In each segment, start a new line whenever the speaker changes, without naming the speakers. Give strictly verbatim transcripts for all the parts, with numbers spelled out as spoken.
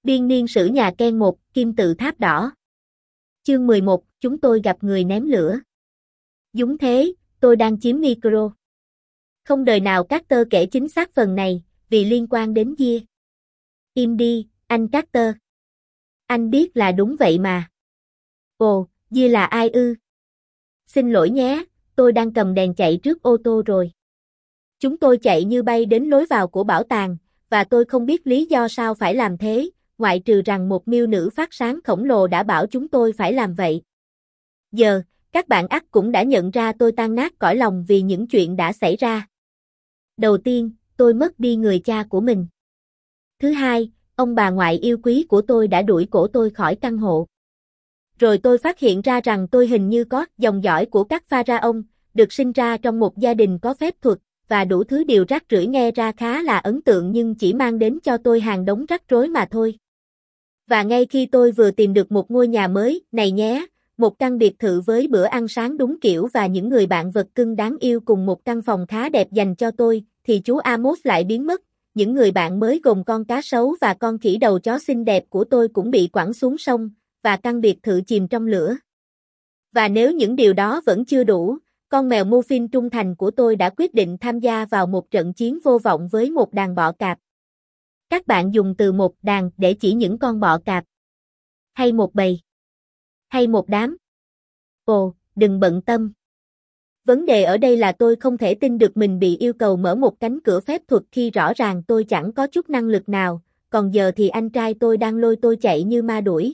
Biên niên sử nhà Ken một, Kim tự tháp đỏ. Chương mười một, chúng tôi gặp người ném lửa. Dúng thế, tôi đang chiếm micro. Không đời nào Carter kể chính xác phần này, vì liên quan đến Gia. Im đi, anh Carter. Anh biết là đúng vậy mà. Ồ, Gia là ai ư? Xin lỗi nhé, tôi đang cầm đèn chạy trước ô tô rồi. Chúng tôi chạy như bay đến lối vào của bảo tàng, và tôi không biết lý do sao phải làm thế, ngoại trừ rằng một miêu nữ phát sáng khổng lồ đã bảo chúng tôi phải làm vậy. Giờ, các bạn ắt cũng đã nhận ra tôi tan nát cõi lòng vì những chuyện đã xảy ra. Đầu tiên, tôi mất đi người cha của mình. Thứ hai, ông bà ngoại yêu quý của tôi đã đuổi cổ tôi khỏi căn hộ. Rồi tôi phát hiện ra rằng tôi hình như có dòng dõi của các pharaoh, được sinh ra trong một gia đình có phép thuật, và đủ thứ điều rắc rưởi nghe ra khá là ấn tượng nhưng chỉ mang đến cho tôi hàng đống rắc rối mà thôi. Và ngay khi tôi vừa tìm được một ngôi nhà mới, này nhé, một căn biệt thự với bữa ăn sáng đúng kiểu và những người bạn vật cưng đáng yêu cùng một căn phòng khá đẹp dành cho tôi, thì chú Amos lại biến mất. Những người bạn mới gồm con cá sấu và con khỉ đầu chó xinh đẹp của tôi cũng bị quẳng xuống sông, và căn biệt thự chìm trong lửa. Và nếu những điều đó vẫn chưa đủ, con mèo Muffin trung thành của tôi đã quyết định tham gia vào một trận chiến vô vọng với một đàn bọ cạp. Các bạn dùng từ một đàn để chỉ những con bọ cạp. Hay một bầy. Hay một đám. Ồ, đừng bận tâm. Vấn đề ở đây là tôi không thể tin được mình bị yêu cầu mở một cánh cửa phép thuật khi rõ ràng tôi chẳng có chút năng lực nào, còn giờ thì anh trai tôi đang lôi tôi chạy như ma đuổi.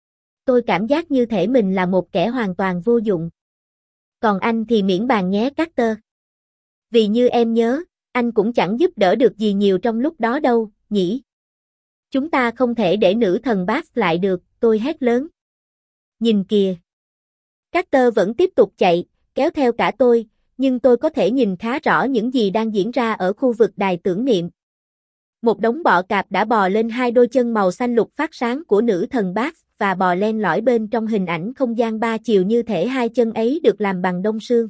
Tôi cảm giác như thể mình là một kẻ hoàn toàn vô dụng. Còn anh thì miễn bàn nhé Carter. Vì như em nhớ, anh cũng chẳng giúp đỡ được gì nhiều trong lúc đó đâu, nhỉ? Chúng ta không thể để nữ thần Bass lại được, tôi hét lớn. Nhìn kìa. Carter vẫn tiếp tục chạy, kéo theo cả tôi, nhưng tôi có thể nhìn khá rõ những gì đang diễn ra ở khu vực đài tưởng niệm. Một đống bọ cạp đã bò lên hai đôi chân màu xanh lục phát sáng của nữ thần Bass và bò len lỏi bên trong hình ảnh không gian ba chiều như thể hai chân ấy được làm bằng đông sương.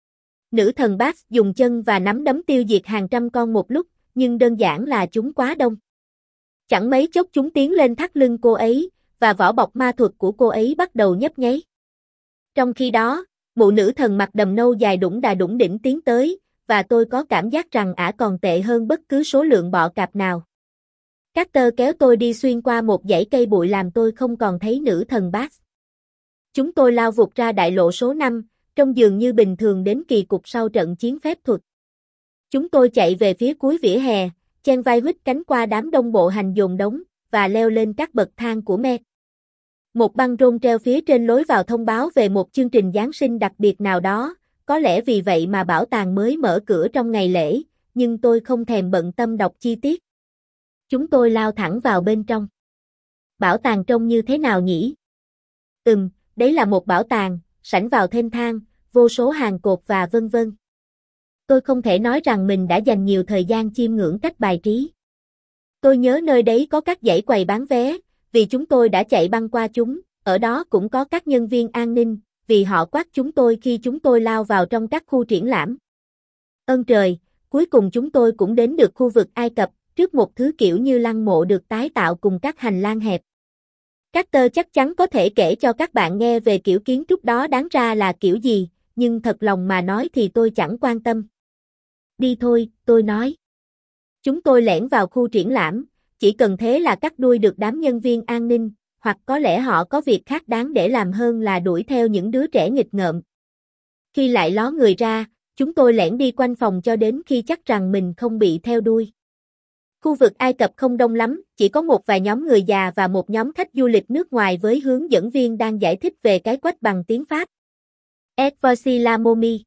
Nữ thần Bass dùng chân và nắm đấm tiêu diệt hàng trăm con một lúc, nhưng đơn giản là chúng quá đông. Chẳng mấy chốc chúng tiến lên thắt lưng cô ấy, và vỏ bọc ma thuật của cô ấy bắt đầu nhấp nháy. Trong khi đó, mụ nữ thần mặc đầm nâu dài đủng đà đủng đỉnh tiến tới, và tôi có cảm giác rằng ả còn tệ hơn bất cứ số lượng bọ cạp nào. Carter kéo tôi đi xuyên qua một dãy cây bụi làm tôi không còn thấy nữ thần Bass. Chúng tôi lao vụt ra đại lộ số năm, trông dường như bình thường đến kỳ cục sau trận chiến phép thuật. Chúng tôi chạy về phía cuối vỉa hè, chen vai huýt cánh qua đám đông bộ hành dồn đống, và leo lên các bậc thang của Met. Một băng rôn treo phía trên lối vào thông báo về một chương trình Giáng sinh đặc biệt nào đó, có lẽ vì vậy mà bảo tàng mới mở cửa trong ngày lễ, nhưng tôi không thèm bận tâm đọc chi tiết. Chúng tôi lao thẳng vào bên trong. Bảo tàng trông như thế nào nhỉ? Ừm, đấy là một bảo tàng, sảnh vào thêm thang, vô số hàng cột và vân vân. Tôi không thể nói rằng mình đã dành nhiều thời gian chiêm ngưỡng cách bài trí. Tôi nhớ nơi đấy có các dãy quầy bán vé, vì chúng tôi đã chạy băng qua chúng, ở đó cũng có các nhân viên an ninh, vì họ quát chúng tôi khi chúng tôi lao vào trong các khu triển lãm. Ơn trời, cuối cùng chúng tôi cũng đến được khu vực Ai Cập, trước một thứ kiểu như lăng mộ được tái tạo cùng các hành lang hẹp. Carter chắc chắn có thể kể cho các bạn nghe về kiểu kiến trúc đó đáng ra là kiểu gì, nhưng thật lòng mà nói thì tôi chẳng quan tâm. Đi thôi, tôi nói. Chúng tôi lẻn vào khu triển lãm, chỉ cần thế là cắt đuôi được đám nhân viên an ninh, hoặc có lẽ họ có việc khác đáng để làm hơn là đuổi theo những đứa trẻ nghịch ngợm. Khi lại ló người ra, chúng tôi lẻn đi quanh phòng cho đến khi chắc rằng mình không bị theo đuôi. Khu vực Ai Cập không đông lắm, chỉ có một vài nhóm người già và một nhóm khách du lịch nước ngoài với hướng dẫn viên đang giải thích về cái quách bằng tiếng Pháp. Et voici la momie.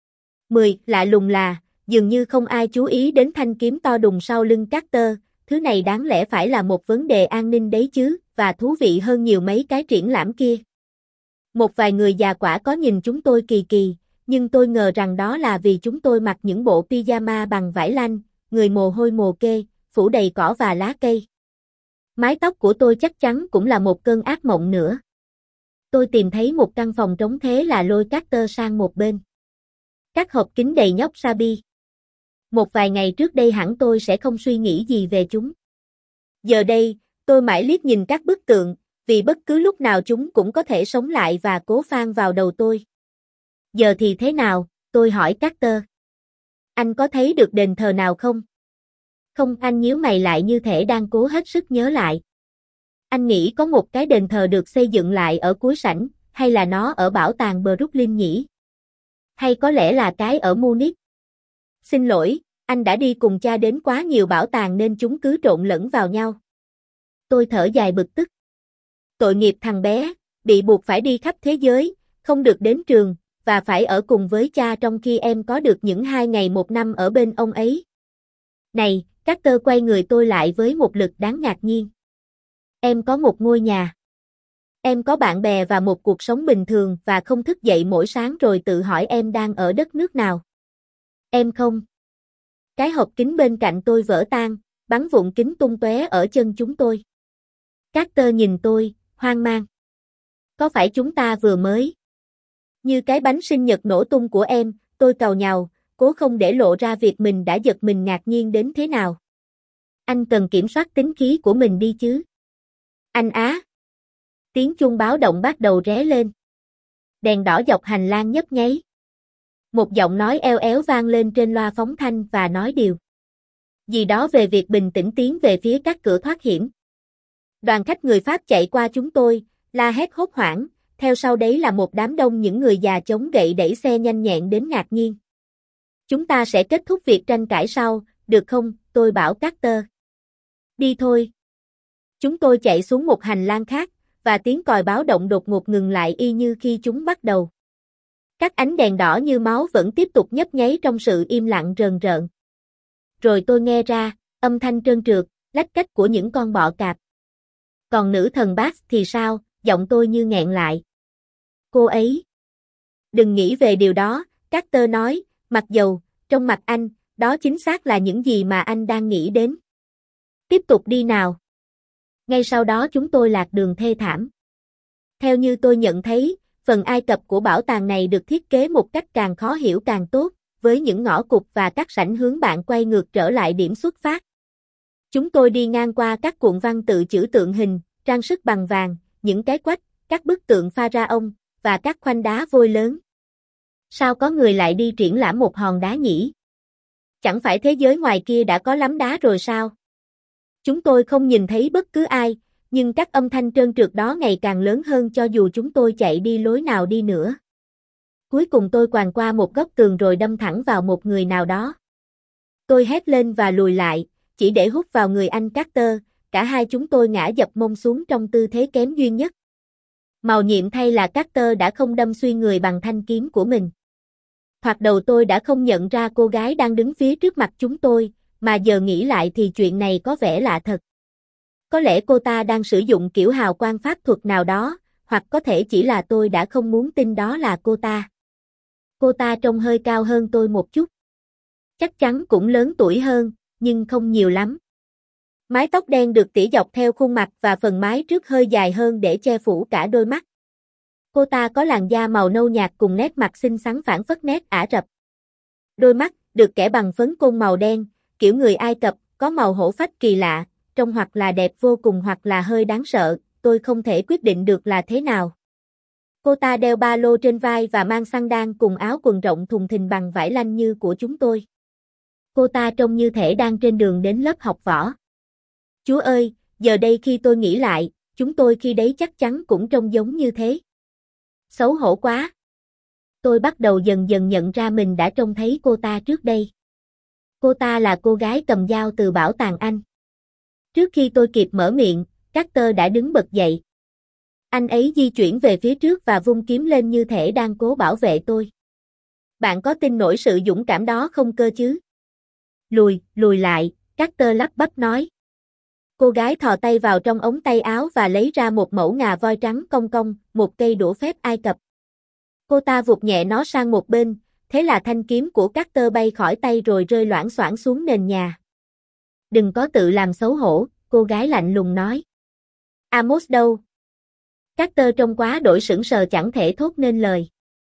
mười. Lạ lùng là, dường như không ai chú ý đến thanh kiếm to đùng sau lưng Carter, thứ này đáng lẽ phải là một vấn đề an ninh đấy chứ, và thú vị hơn nhiều mấy cái triển lãm kia. Một vài người già quả có nhìn chúng tôi kỳ kỳ, nhưng tôi ngờ rằng đó là vì chúng tôi mặc những bộ pyjama bằng vải lanh, người mồ hôi mồ kê, phủ đầy cỏ và lá cây. Mái tóc của tôi chắc chắn cũng là một cơn ác mộng nữa. Tôi tìm thấy một căn phòng trống thế là lôi Carter sang một bên. Các hộp kính đầy nhóc Sabi. Một vài ngày trước đây hẳn tôi sẽ không suy nghĩ gì về chúng. Giờ đây, Tôi mãi liếc nhìn các bức tượng, vì bất cứ lúc nào chúng cũng có thể sống lại và cố phang vào đầu tôi. Giờ thì thế nào? Tôi hỏi Carter. Anh có thấy được đền thờ nào không? Không, anh nhíu mày lại như thể đang cố hết sức nhớ lại. Anh nghĩ có một cái đền thờ được xây dựng lại ở cuối sảnh, hay là nó ở bảo tàng Brooklyn nhỉ? Hay có lẽ là cái ở Munich? Xin lỗi, anh đã đi cùng cha đến quá nhiều bảo tàng nên chúng cứ trộn lẫn vào nhau. Tôi thở dài bực tức. Tội nghiệp thằng bé, bị buộc phải đi khắp thế giới, không được đến trường, và phải ở cùng với cha trong khi em có được những hai ngày một năm ở bên ông ấy. Này, Carter quay người tôi lại với một lực đáng ngạc nhiên. Em có một ngôi nhà. Em có bạn bè và một cuộc sống bình thường và không thức dậy mỗi sáng rồi tự hỏi em đang ở đất nước nào. Em không. Cái hộp kính bên cạnh tôi vỡ tan, bắn vụn kính tung tóe ở chân chúng tôi. Carter nhìn tôi, hoang mang. Có phải chúng ta vừa mới? Như cái bánh sinh nhật nổ tung của em, tôi càu nhàu, cố không để lộ ra việc mình đã giật mình ngạc nhiên đến thế nào. Anh cần kiểm soát tính khí của mình đi chứ. Anh á. Tiếng chuông báo động bắt đầu ré lên. Đèn đỏ dọc hành lang nhấp nháy. Một giọng nói eo éo vang lên trên loa phóng thanh và nói điều gì đó về việc bình tĩnh tiến về phía các cửa thoát hiểm. Đoàn khách người Pháp chạy qua chúng tôi, la hét hốt hoảng, theo sau đấy là một đám đông những người già chống gậy đẩy xe nhanh nhẹn đến ngạc nhiên. Chúng ta sẽ kết thúc việc tranh cãi sau, được không? Tôi bảo Carter. Đi thôi. Chúng tôi chạy xuống một hành lang khác, và tiếng còi báo động đột ngột ngừng lại y như khi chúng bắt đầu. Các ánh đèn đỏ như máu vẫn tiếp tục nhấp nháy trong sự im lặng rờn rợn. Rồi tôi nghe ra, âm thanh trơn trượt, lách cách của những con bọ cạp. Còn nữ thần Bass thì sao? Giọng tôi như nghẹn lại. Cô ấy. Đừng nghĩ về điều đó, Carter nói, mặc dầu, trong mặt anh, đó chính xác là những gì mà anh đang nghĩ đến. Tiếp tục đi nào. Ngay sau đó chúng tôi lạc đường thê thảm. Theo như tôi nhận thấy, phần Ai Cập của bảo tàng này được thiết kế một cách càng khó hiểu càng tốt, với những ngõ cụt và các sảnh hướng bạn quay ngược trở lại điểm xuất phát. Chúng tôi đi ngang qua các cuộn văn tự chữ tượng hình, trang sức bằng vàng, những cái quách, các bức tượng pharaoh, và các khoanh đá vôi lớn. Sao có người lại đi triển lãm một hòn đá nhỉ? Chẳng phải thế giới ngoài kia đã có lắm đá rồi sao? Chúng tôi không nhìn thấy bất cứ ai, nhưng các âm thanh trơn trượt đó ngày càng lớn hơn cho dù chúng tôi chạy đi lối nào đi nữa. Cuối cùng tôi quàng qua một góc tường rồi đâm thẳng vào một người nào đó. Tôi hét lên và lùi lại, chỉ để hút vào người anh Carter, cả hai chúng tôi ngã dập mông xuống trong tư thế kém duyên nhất. Màu nhiệm thay là Carter đã không đâm xuyên người bằng thanh kiếm của mình. Thoạt đầu tôi đã không nhận ra cô gái đang đứng phía trước mặt chúng tôi, mà giờ nghĩ lại thì chuyện này có vẻ lạ thật. Có lẽ cô ta đang sử dụng kiểu hào quang pháp thuật nào đó, hoặc có thể chỉ là tôi đã không muốn tin đó là cô ta. Cô ta trông hơi cao hơn tôi một chút. Chắc chắn cũng lớn tuổi hơn, nhưng không nhiều lắm. Mái tóc đen được tỉa dọc theo khuôn mặt và phần mái trước hơi dài hơn để che phủ cả đôi mắt. Cô ta có làn da màu nâu nhạt cùng nét mặt xinh xắn phảng phất nét Ả Rập. Đôi mắt được kẻ bằng phấn côn màu đen, kiểu người Ai Cập, có màu hổ phách kỳ lạ, trông hoặc là đẹp vô cùng hoặc là hơi đáng sợ, tôi không thể quyết định được là thế nào. Cô ta đeo ba lô trên vai và mang xăng-đan cùng áo quần rộng thùng thình bằng vải lanh như của chúng tôi. Cô ta trông như thể đang trên đường đến lớp học võ. Chúa ơi, giờ đây khi tôi nghĩ lại, chúng tôi khi đấy chắc chắn cũng trông giống như thế. Xấu hổ quá. Tôi bắt đầu dần dần nhận ra mình đã trông thấy cô ta trước đây. Cô ta là cô gái cầm dao từ bảo tàng Anh. Trước khi tôi kịp mở miệng, Carter đã đứng bật dậy. Anh ấy di chuyển về phía trước và vung kiếm lên như thể đang cố bảo vệ tôi. Bạn có tin nổi sự dũng cảm đó không cơ chứ? Lùi, lùi lại, Carter lắp bắp nói. Cô gái thò tay vào trong ống tay áo và lấy ra một mẩu ngà voi trắng cong cong, một cây đũa phép Ai Cập. Cô ta vụt nhẹ nó sang một bên, thế là thanh kiếm của Carter bay khỏi tay rồi rơi loảng xoảng xuống nền nhà. Đừng có tự làm xấu hổ, cô gái lạnh lùng nói. Amos đâu? Carter trông quá đổi sững sờ chẳng thể thốt nên lời.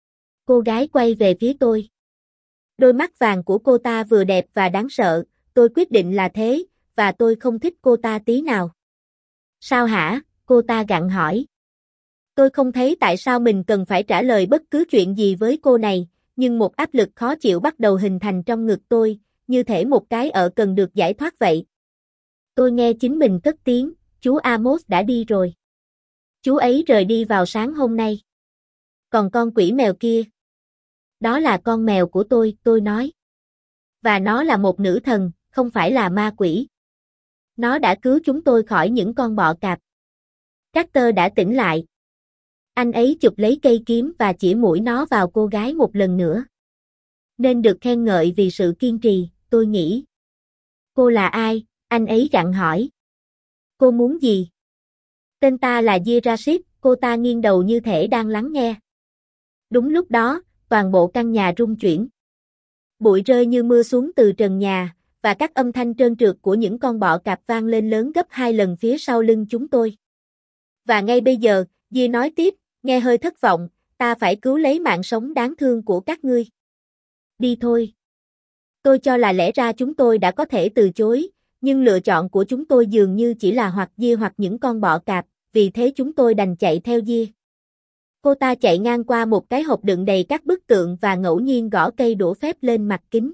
Cô gái quay về phía tôi. Đôi mắt vàng của cô ta vừa đẹp và đáng sợ, tôi quyết định là thế, và tôi không thích cô ta tí nào. Sao hả? Cô ta gặng hỏi. Tôi không thấy tại sao mình cần phải trả lời bất cứ chuyện gì với cô này, nhưng một áp lực khó chịu bắt đầu hình thành trong ngực tôi, như thể một cái ợ cần được giải thoát vậy. Tôi nghe chính mình cất tiếng, chú Amos đã đi rồi. Chú ấy rời đi vào sáng hôm nay. Còn con quỷ mèo kia? Đó là con mèo của tôi, tôi nói. Và nó là một nữ thần, không phải là ma quỷ. Nó đã cứu chúng tôi khỏi những con bọ cạp. Carter đã tỉnh lại. Anh ấy chụp lấy cây kiếm và chỉ mũi nó vào cô gái một lần nữa. Nên được khen ngợi vì sự kiên trì, tôi nghĩ. Cô là ai? Anh ấy gặng hỏi. Cô muốn gì? Tên ta là Jiraship, cô ta nghiêng đầu như thể đang lắng nghe. Đúng lúc đó, toàn bộ căn nhà rung chuyển. Bụi rơi như mưa xuống từ trần nhà, và các âm thanh trơn trượt của những con bọ cạp vang lên lớn gấp hai lần phía sau lưng chúng tôi. Và ngay bây giờ, Di nói tiếp, nghe hơi thất vọng, ta phải cứu lấy mạng sống đáng thương của các ngươi. Đi thôi. Tôi cho là lẽ ra chúng tôi đã có thể từ chối, nhưng lựa chọn của chúng tôi dường như chỉ là hoặc Di hoặc những con bọ cạp, vì thế chúng tôi đành chạy theo Di. Cô ta chạy ngang qua một cái hộp đựng đầy các bức tượng và ngẫu nhiên gõ cây đũa phép lên mặt kính.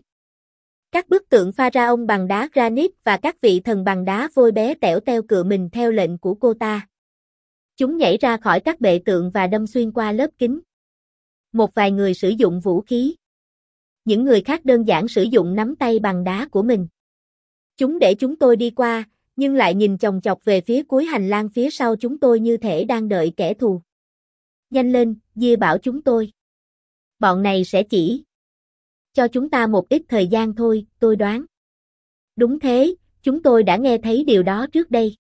Các bức tượng pharaoh bằng đá granite và các vị thần bằng đá vôi bé tẻo teo cựa mình theo lệnh của cô ta. Chúng nhảy ra khỏi các bệ tượng và đâm xuyên qua lớp kính. Một vài người sử dụng vũ khí. Những người khác đơn giản sử dụng nắm tay bằng đá của mình. Chúng để chúng tôi đi qua, nhưng lại nhìn chòng chọc về phía cuối hành lang phía sau chúng tôi như thể đang đợi kẻ thù. Nhanh lên, Di bảo chúng tôi. Bọn này sẽ chỉ cho chúng ta một ít thời gian thôi, tôi đoán. Đúng thế, chúng tôi đã nghe thấy điều đó trước đây.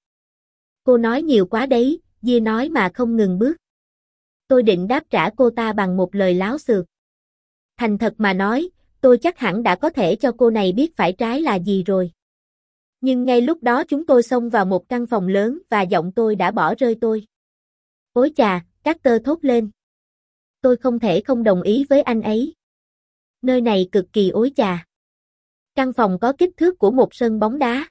Cô nói nhiều quá đấy, Di nói mà không ngừng bước. Tôi định đáp trả cô ta bằng một lời láo xược. Thành thật mà nói, tôi chắc hẳn đã có thể cho cô này biết phải trái là gì rồi. Nhưng ngay lúc đó chúng tôi xông vào một căn phòng lớn và giọng tôi đã bỏ rơi tôi. Ôi chà, Carter thốt lên. Tôi không thể không đồng ý với anh ấy. Nơi này cực kỳ ối chà. Căn phòng có kích thước của một sân bóng đá.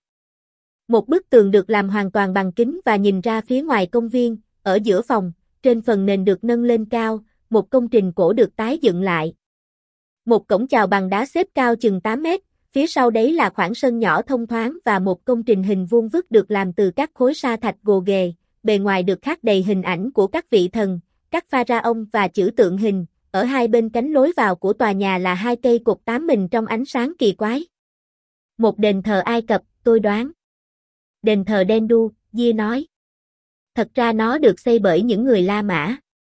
Một bức tường được làm hoàn toàn bằng kính và nhìn ra phía ngoài công viên, ở giữa phòng, trên phần nền được nâng lên cao, một công trình cổ được tái dựng lại. Một cổng chào bằng đá xếp cao chừng tám mét, phía sau đấy là khoảng sân nhỏ thông thoáng và một công trình hình vuông vức được làm từ các khối sa thạch gồ ghề, bề ngoài được khắc đầy hình ảnh của các vị thần, các pharaoh và chữ tượng hình, ở hai bên cánh lối vào của tòa nhà là hai cây cột tám mình trong ánh sáng kỳ quái. Một đền thờ Ai Cập, tôi đoán. Đền thờ Dendu, Di nói. Thật ra nó được xây bởi những người La Mã.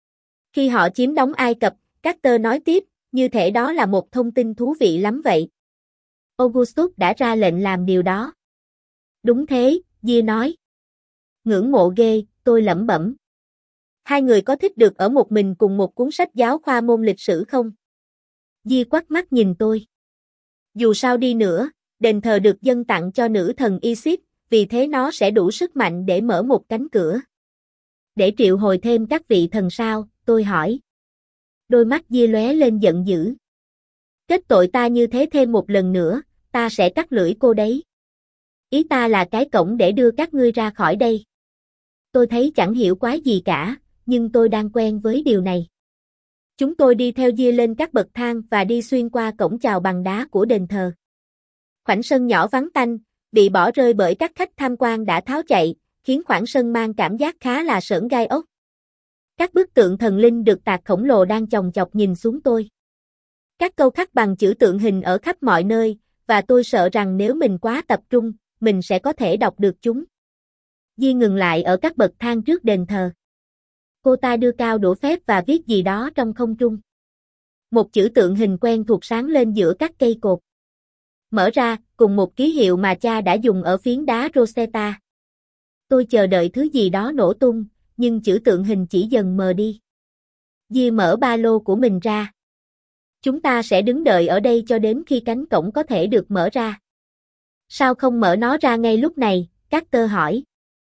Khi họ chiếm đóng Ai Cập, Carter nói tiếp, như thể đó là một thông tin thú vị lắm vậy. Augustus đã ra lệnh làm điều đó. Đúng thế, Di nói. Ngưỡng mộ ghê, tôi lẩm bẩm. Hai người có thích được ở một mình cùng một cuốn sách giáo khoa môn lịch sử không? Di quắt mắt nhìn tôi. Dù sao đi nữa, đền thờ được dâng tặng cho nữ thần Isis, vì thế nó sẽ đủ sức mạnh để mở một cánh cửa. Để triệu hồi thêm các vị thần sao, tôi hỏi. Đôi mắt Di lóe lên giận dữ. Kết tội ta như thế thêm một lần nữa, ta sẽ cắt lưỡi cô đấy. Ý ta là cái cổng để đưa các ngươi ra khỏi đây. Tôi thấy chẳng hiểu quái gì cả, nhưng tôi đang quen với điều này. Chúng tôi đi theo Di lên các bậc thang và đi xuyên qua cổng chào bằng đá của đền thờ. Khoảnh sân nhỏ vắng tanh, bị bỏ rơi bởi các khách tham quan đã tháo chạy, khiến khoảng sân mang cảm giác khá là sởn gai ốc. Các bức tượng thần linh được tạc khổng lồ đang chòng chọc nhìn xuống tôi. Các câu khắc bằng chữ tượng hình ở khắp mọi nơi, và tôi sợ rằng nếu mình quá tập trung, mình sẽ có thể đọc được chúng. Di ngừng lại ở các bậc thang trước đền thờ. Cô ta đưa cao đũa phép và viết gì đó trong không trung. Một chữ tượng hình quen thuộc sáng lên giữa các cây cột. Mở ra, cùng một ký hiệu mà cha đã dùng ở phiến đá Rosetta. Tôi chờ đợi thứ gì đó nổ tung, nhưng chữ tượng hình chỉ dần mờ đi. Di mở ba lô của mình ra. Chúng ta sẽ đứng đợi ở đây cho đến khi cánh cổng có thể được mở ra. Sao không mở nó ra ngay lúc này? Carter hỏi.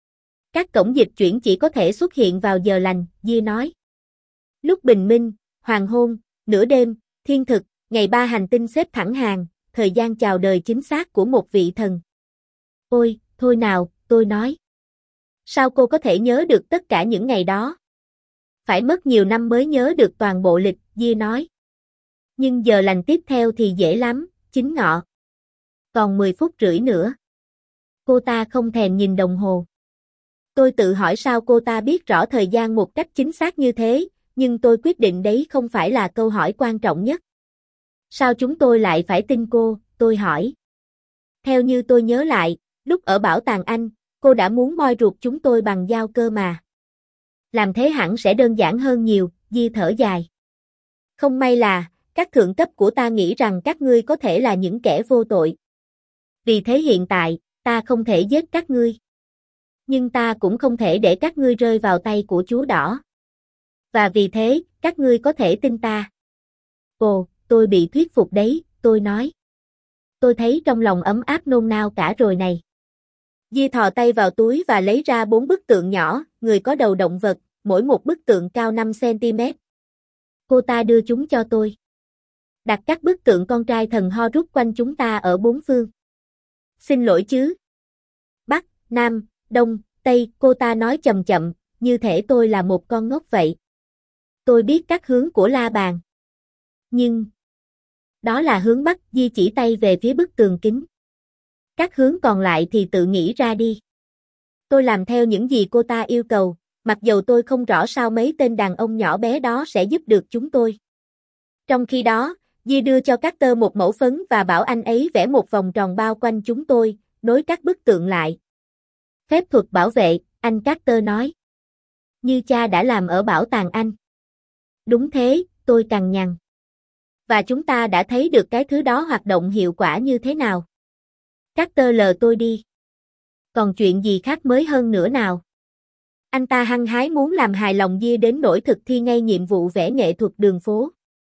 Các cổng dịch chuyển chỉ có thể xuất hiện vào giờ lành, Di nói. Lúc bình minh, hoàng hôn, nửa đêm, thiên thực, ngày ba hành tinh xếp thẳng hàng, thời gian chào đời chính xác của một vị thần. Ôi, thôi nào, tôi nói. Sao cô có thể nhớ được tất cả những ngày đó? Phải mất nhiều năm mới nhớ được toàn bộ lịch, Di nói. Nhưng giờ lành tiếp theo thì dễ lắm, chính ngọ. Còn mười phút rưỡi nữa. Cô ta không thèm nhìn đồng hồ. Tôi tự hỏi sao cô ta biết rõ thời gian một cách chính xác như thế, nhưng tôi quyết định đấy không phải là câu hỏi quan trọng nhất. Sao chúng tôi lại phải tin cô, tôi hỏi. Theo như tôi nhớ lại, lúc ở Bảo tàng Anh, cô đã muốn moi ruột chúng tôi bằng dao cơ mà. Làm thế hẳn sẽ đơn giản hơn nhiều, Di thở dài. Không may là, các thượng cấp của ta nghĩ rằng các ngươi có thể là những kẻ vô tội. Vì thế hiện tại, ta không thể giết các ngươi. Nhưng ta cũng không thể để các ngươi rơi vào tay của chúa đỏ. Và vì thế, các ngươi có thể tin ta. Ồ, tôi bị thuyết phục đấy, tôi nói. Tôi thấy trong lòng ấm áp nôn nao cả rồi này. Di thò tay vào túi và lấy ra bốn bức tượng nhỏ, người có đầu động vật, mỗi một bức tượng cao năm xăng-ti-mét. Cô ta đưa chúng cho tôi. Đặt các bức tượng con trai thần Horus quanh chúng ta ở bốn phương. Xin lỗi chứ. Bắc, Nam, Đông, Tây, cô ta nói chậm chậm, như thể tôi là một con ngốc vậy. Tôi biết các hướng của la bàn. Nhưng... đó là hướng Bắc, Di chỉ tay về phía bức tường kính. Các hướng còn lại thì tự nghĩ ra đi. Tôi làm theo những gì cô ta yêu cầu, mặc dầu tôi không rõ sao mấy tên đàn ông nhỏ bé đó sẽ giúp được chúng tôi. Trong khi đó, Di đưa cho Carter một mẫu phấn và bảo anh ấy vẽ một vòng tròn bao quanh chúng tôi, nối các bức tượng lại. Phép thuật bảo vệ, anh Carter nói. Như cha đã làm ở Bảo tàng Anh. Đúng thế, tôi cằn nhằn. Và chúng ta đã thấy được cái thứ đó hoạt động hiệu quả như thế nào. Carter lờ tôi đi. Còn chuyện gì khác mới hơn nữa nào? Anh ta hăng hái muốn làm hài lòng Di đến nỗi thực thi ngay nhiệm vụ vẽ nghệ thuật đường phố.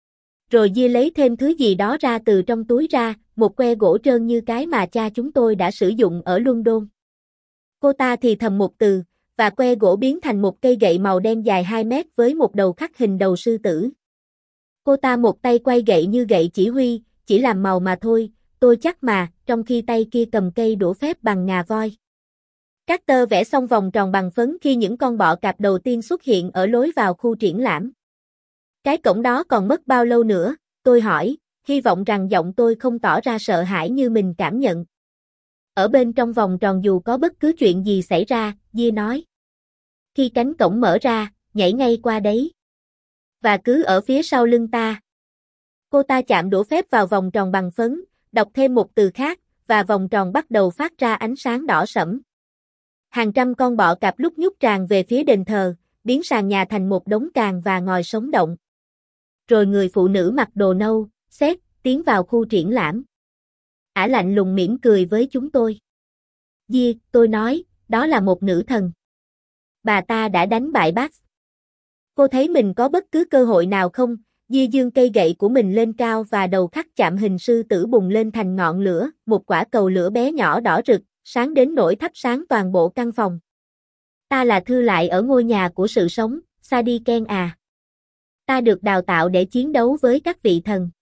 Rồi Di lấy thêm thứ gì đó ra từ trong túi ra, một que gỗ trơn như cái mà cha chúng tôi đã sử dụng ở London. Cô ta thì thầm một từ, và que gỗ biến thành một cây gậy màu đen dài hai mét với một đầu khắc hình đầu sư tử. Cô ta một tay quay gậy như gậy chỉ huy, chỉ làm màu mà thôi, tôi chắc mà, trong khi tay kia cầm cây đũa phép bằng ngà voi. Carter vẽ xong vòng tròn bằng phấn khi những con bọ cạp đầu tiên xuất hiện ở lối vào khu triển lãm. Cái cổng đó còn mất bao lâu nữa, tôi hỏi, hy vọng rằng giọng tôi không tỏ ra sợ hãi như mình cảm nhận. Ở bên trong vòng tròn dù có bất cứ chuyện gì xảy ra, Di nói. Khi cánh cổng mở ra, nhảy ngay qua đấy. Và cứ ở phía sau lưng ta. Cô ta chạm đũa phép vào vòng tròn bằng phấn, đọc thêm một từ khác, và vòng tròn bắt đầu phát ra ánh sáng đỏ sẫm. Hàng trăm con bọ cạp lúc nhúc tràn về phía đền thờ, biến sàn nhà thành một đống càng và ngòi sống động. Rồi người phụ nữ mặc đồ nâu, xét, tiến vào khu triển lãm. Ả lạnh lùng mỉm cười với chúng tôi. Di, tôi nói, đó là một nữ thần. Bà ta đã đánh bại Bax. Cô thấy mình có bất cứ cơ hội nào không? Di dương cây gậy của mình lên cao và đầu khắc chạm hình sư tử bùng lên thành ngọn lửa, một quả cầu lửa bé nhỏ đỏ rực, sáng đến nỗi thắp sáng toàn bộ căn phòng. Ta là thư lại ở ngôi nhà của sự sống, Sadi Ken à. Ta được đào tạo để chiến đấu với các vị thần.